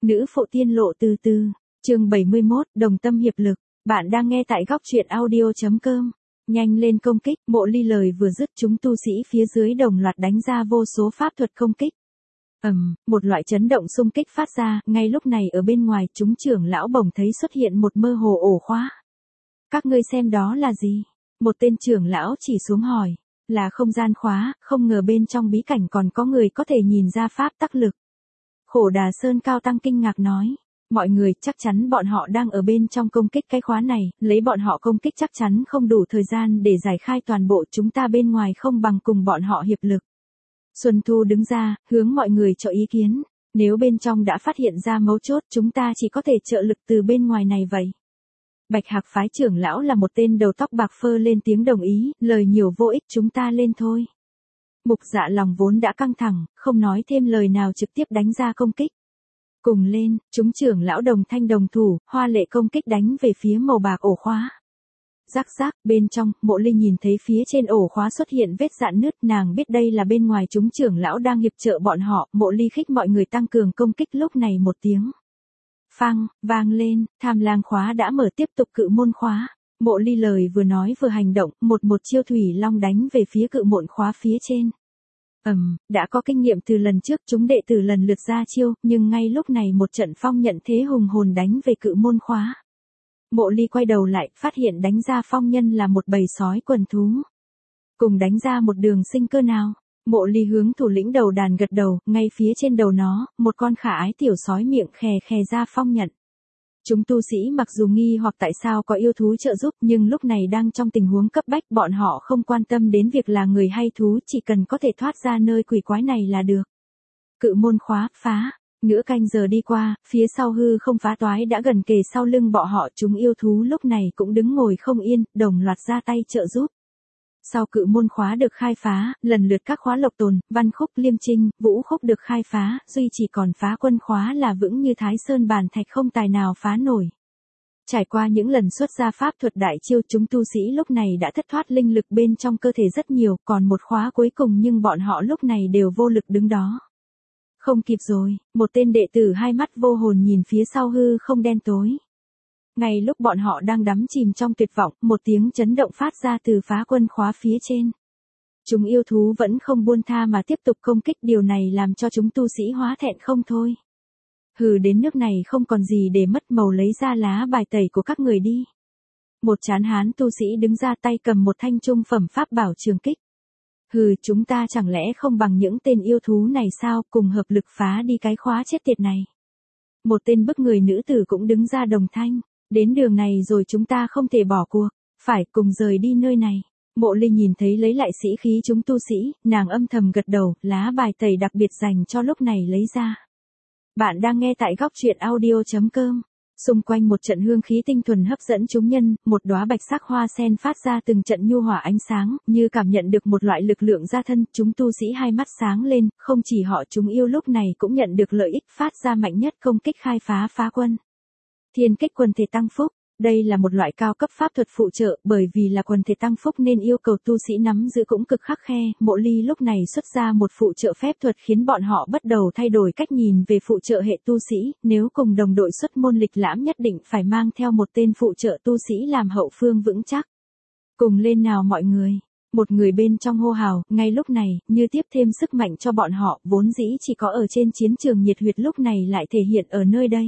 Nữ phụ tiên lộ từ từ, chương 71, đồng tâm hiệp lực. Bạn đang nghe tại góc truyện audio.com. Nhanh lên công kích, Mộ Ly lời vừa dứt chúng tu sĩ phía dưới đồng loạt đánh ra vô số pháp thuật công kích. Một loại chấn động xung kích phát ra, ngay lúc này ở bên ngoài chúng trưởng lão bỗng thấy xuất hiện một mơ hồ ổ khóa. Các ngươi xem đó là gì? Một tên trưởng lão chỉ xuống hỏi. Là không gian khóa, không ngờ bên trong bí cảnh còn có người có thể nhìn ra pháp tắc lực. Khổ Đà Sơn Cao Tăng kinh ngạc nói. Mọi người chắc chắn bọn họ đang ở bên trong công kích cái khóa này, lấy bọn họ công kích chắc chắn không đủ thời gian để giải khai toàn bộ chúng ta bên ngoài không bằng cùng bọn họ hiệp lực. Xuân Thu đứng ra, hướng mọi người cho ý kiến. Nếu bên trong đã phát hiện ra mấu chốt chúng ta chỉ có thể trợ lực từ bên ngoài này vậy. Bạch Hạc phái trưởng lão là một tên đầu tóc bạc phơ lên tiếng đồng ý, lời nhiều vô ích chúng ta lên thôi. Mục Dạ lòng vốn đã căng thẳng, không nói thêm lời nào trực tiếp đánh ra công kích. Cùng lên, chúng trưởng lão đồng thanh đồng thủ, hoa lệ công kích đánh về phía màu bạc ổ khóa. Rắc rắc, bên trong, Mộ Ly nhìn thấy phía trên ổ khóa xuất hiện vết rạn nứt, nàng biết đây là bên ngoài chúng trưởng lão đang hiệp trợ bọn họ, Mộ Ly khích mọi người tăng cường công kích lúc này một tiếng. Phang, vang lên, Tham Lang khóa đã mở tiếp tục cự môn khóa. Mộ Ly lời vừa nói vừa hành động, một chiêu thủy long đánh về phía cự môn khóa phía trên. Đã có kinh nghiệm từ lần trước chúng đệ tử lần lượt ra chiêu, nhưng ngay lúc này một trận phong nhận thế hùng hồn đánh về cự môn khóa. Mộ Ly quay đầu lại, phát hiện đánh ra phong nhân là một bầy sói quần thú. Cùng đánh ra một đường sinh cơ nào. Mộ Ly hướng thủ lĩnh đầu đàn gật đầu, ngay phía trên đầu nó, một con khả ái tiểu sói miệng khè khè ra phong nhận. Chúng tu sĩ mặc dù nghi hoặc tại sao có yêu thú trợ giúp, nhưng lúc này đang trong tình huống cấp bách, bọn họ không quan tâm đến việc là người hay thú, chỉ cần có thể thoát ra nơi quỷ quái này là được. Cự môn khóa, phá. Nửa canh giờ đi qua, phía sau hư không phá toái đã gần kề sau lưng bọn họ, chúng yêu thú lúc này cũng đứng ngồi không yên, đồng loạt ra tay trợ giúp. Sau cự môn khóa được khai phá, lần lượt các khóa Lộc Tồn, Văn Khúc, Liêm Trinh, Vũ Khúc được khai phá, duy chỉ còn Phá Quân khóa là vững như Thái Sơn bàn thạch không tài nào phá nổi. Trải qua những lần xuất ra pháp thuật đại chiêu, chúng tu sĩ lúc này đã thất thoát linh lực bên trong cơ thể rất nhiều, còn một khóa cuối cùng nhưng bọn họ lúc này đều vô lực đứng đó. Không kịp rồi, một tên đệ tử hai mắt vô hồn nhìn phía sau hư không đen tối. Ngay lúc bọn họ đang đắm chìm trong tuyệt vọng, một tiếng chấn động phát ra từ Phá Quân khóa phía trên. Chúng yêu thú vẫn không buông tha mà tiếp tục công kích, điều này làm cho chúng tu sĩ hóa thẹn không thôi. Hừ, đến nước này không còn gì để mất, màu lấy ra lá bài tẩy của các người đi. Một trán hán tu sĩ đứng ra tay cầm một thanh trung phẩm pháp bảo trường kích. Hừ, chúng ta chẳng lẽ không bằng những tên yêu thú này sao, cùng hợp lực phá đi cái khóa chết tiệt này. Một tên bức người nữ tử cũng đứng ra đồng thanh. Đến đường này rồi chúng ta không thể bỏ cuộc, phải cùng rời đi nơi này. Mộ Ly nhìn thấy lấy lại sĩ khí chúng tu sĩ, nàng âm thầm gật đầu, lá bài tẩy đặc biệt dành cho lúc này lấy ra. Bạn đang nghe tại góc truyện audio.com. Xung quanh một trận hương khí tinh thuần hấp dẫn chúng nhân, một đóa bạch sắc hoa sen phát ra từng trận nhu hòa ánh sáng, như cảm nhận được một loại lực lượng ra thân, chúng tu sĩ hai mắt sáng lên, không chỉ họ chúng yêu lúc này cũng nhận được lợi ích phát ra mạnh nhất công kích khai phá Phá Quân. Thiên kích quần thể tăng phúc, đây là một loại cao cấp pháp thuật phụ trợ, bởi vì là quần thể tăng phúc nên yêu cầu tu sĩ nắm giữ cũng cực khắc khe. Mộ Ly lúc này xuất ra một phụ trợ phép thuật khiến bọn họ bắt đầu thay đổi cách nhìn về phụ trợ hệ tu sĩ, nếu cùng đồng đội xuất môn lịch lãm nhất định phải mang theo một tên phụ trợ tu sĩ làm hậu phương vững chắc. Cùng lên nào mọi người. Một người bên trong hô hào, ngay lúc này, như tiếp thêm sức mạnh cho bọn họ, vốn dĩ chỉ có ở trên chiến trường nhiệt huyết lúc này lại thể hiện ở nơi đây.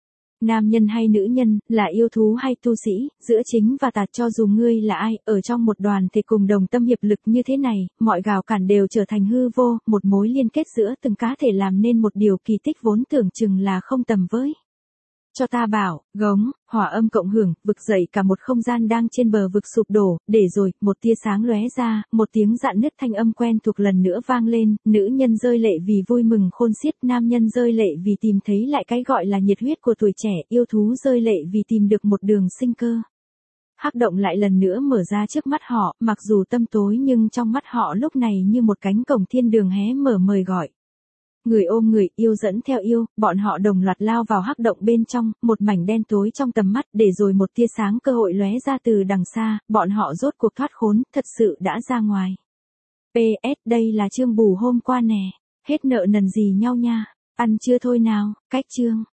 Nam nhân hay nữ nhân, là yêu thú hay tu sĩ, giữa chính và tà, cho dù ngươi là ai, ở trong một đoàn thể cùng đồng tâm hiệp lực như thế này, mọi rào cản đều trở thành hư vô, một mối liên kết giữa từng cá thể làm nên một điều kỳ tích vốn tưởng chừng là không tầm với. Cho ta bảo, gống, hỏa âm cộng hưởng, vực dậy cả một không gian đang trên bờ vực sụp đổ, để rồi, một tia sáng lóe ra, một tiếng rạn nứt thanh âm quen thuộc lần nữa vang lên, nữ nhân rơi lệ vì vui mừng khôn xiết, nam nhân rơi lệ vì tìm thấy lại cái gọi là nhiệt huyết của tuổi trẻ, yêu thú rơi lệ vì tìm được một đường sinh cơ. Hắc động lại lần nữa mở ra trước mắt họ, mặc dù tâm tối nhưng trong mắt họ lúc này như một cánh cổng thiên đường hé mở mời gọi. Người ôm người, yêu dẫn theo yêu, bọn họ đồng loạt lao vào hắc động bên trong, một mảnh đen tối trong tầm mắt, để rồi một tia sáng cơ hội lóe ra từ đằng xa, bọn họ rốt cuộc thoát khốn, thật sự đã ra ngoài. PS, đây là chương bù hôm qua nè, hết nợ nần gì nhau nha, ăn chưa thôi nào, cách chương.